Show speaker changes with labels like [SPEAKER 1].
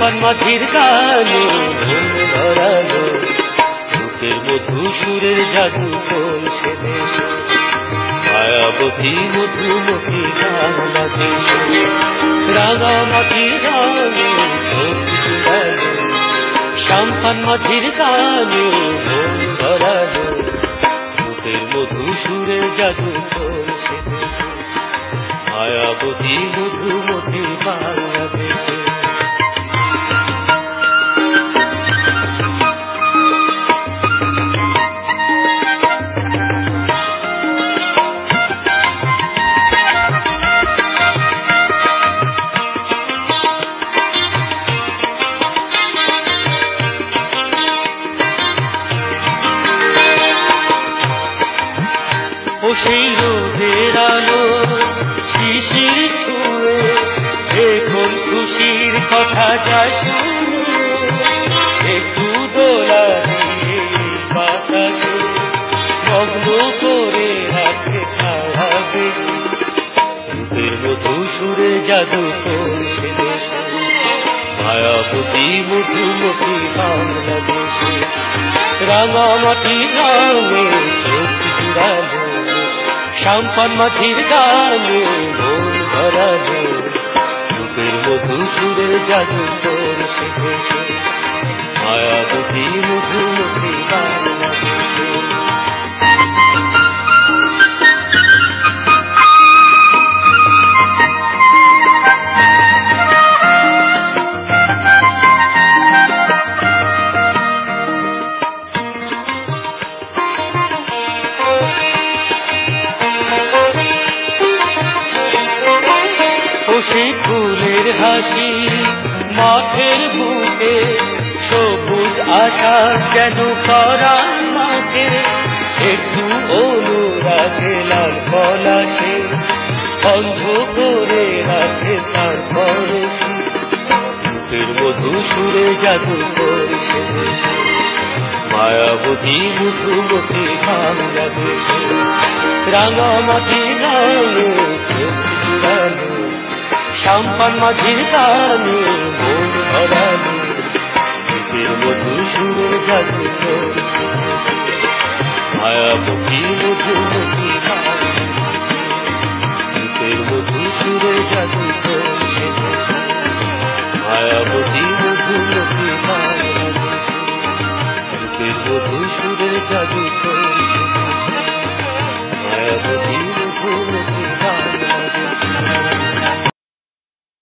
[SPEAKER 1] সাম্পান মাঝির গানে মন ধরালো, বুকের মধু সুরের জাদু করছে মায়াবতী মধুমতি বাংলাদেশে। রাঙামাটির গানে চোখ জুড়ালো, সাম্পান মাঝির গানে মন ধরালো, বুকের মধু সুরের জাদু করছে মায়াবতী মধুমতি বাংলাদেশে। ও সেই রোদের আলো শিশির ছুঁয়ে এখন খুশির কথা যায় শুনে, একটু দোলা দিয়ে বাতাসে মগ্ন করে রাখে সারা দেশে। রূপের মধু সুরে জাদু করছে দেশে মায়াবতী মধুমতি বাংলাদেশে। রাঙামাটি গানে চোখ জুড়ালো, সাম্পান মাঝির গানে মন ধরালো, রূপের মধু সুরের জাদু করছে দেশে মায়াবতী মধুমতি বাংলাদেশে। সেই ফুলের হাসি মাঠের বুকে সবুজ আশা যেন করার মাঠে, একটু অনুরাগে লাল পলাশে বন্ধ করে রাখে তার পরশে। রূপের মধু সুরে জাদু করছে মায়াবতী মধুমতি বাংলাদেশে। রাঙামাটি গানে চোখ জুড়ালো, সাম্পান মাঝির গানে মন ধরালো, রূপের মধু সুরের জাদু করছে মায়াবতী মধুমতি বাংলাদেশে। রূপের মধু সুরের জাদু করছে মায়াবতী মধুমতি বাংলাদেশে। রূপের মধু সুরের জাদু করছে।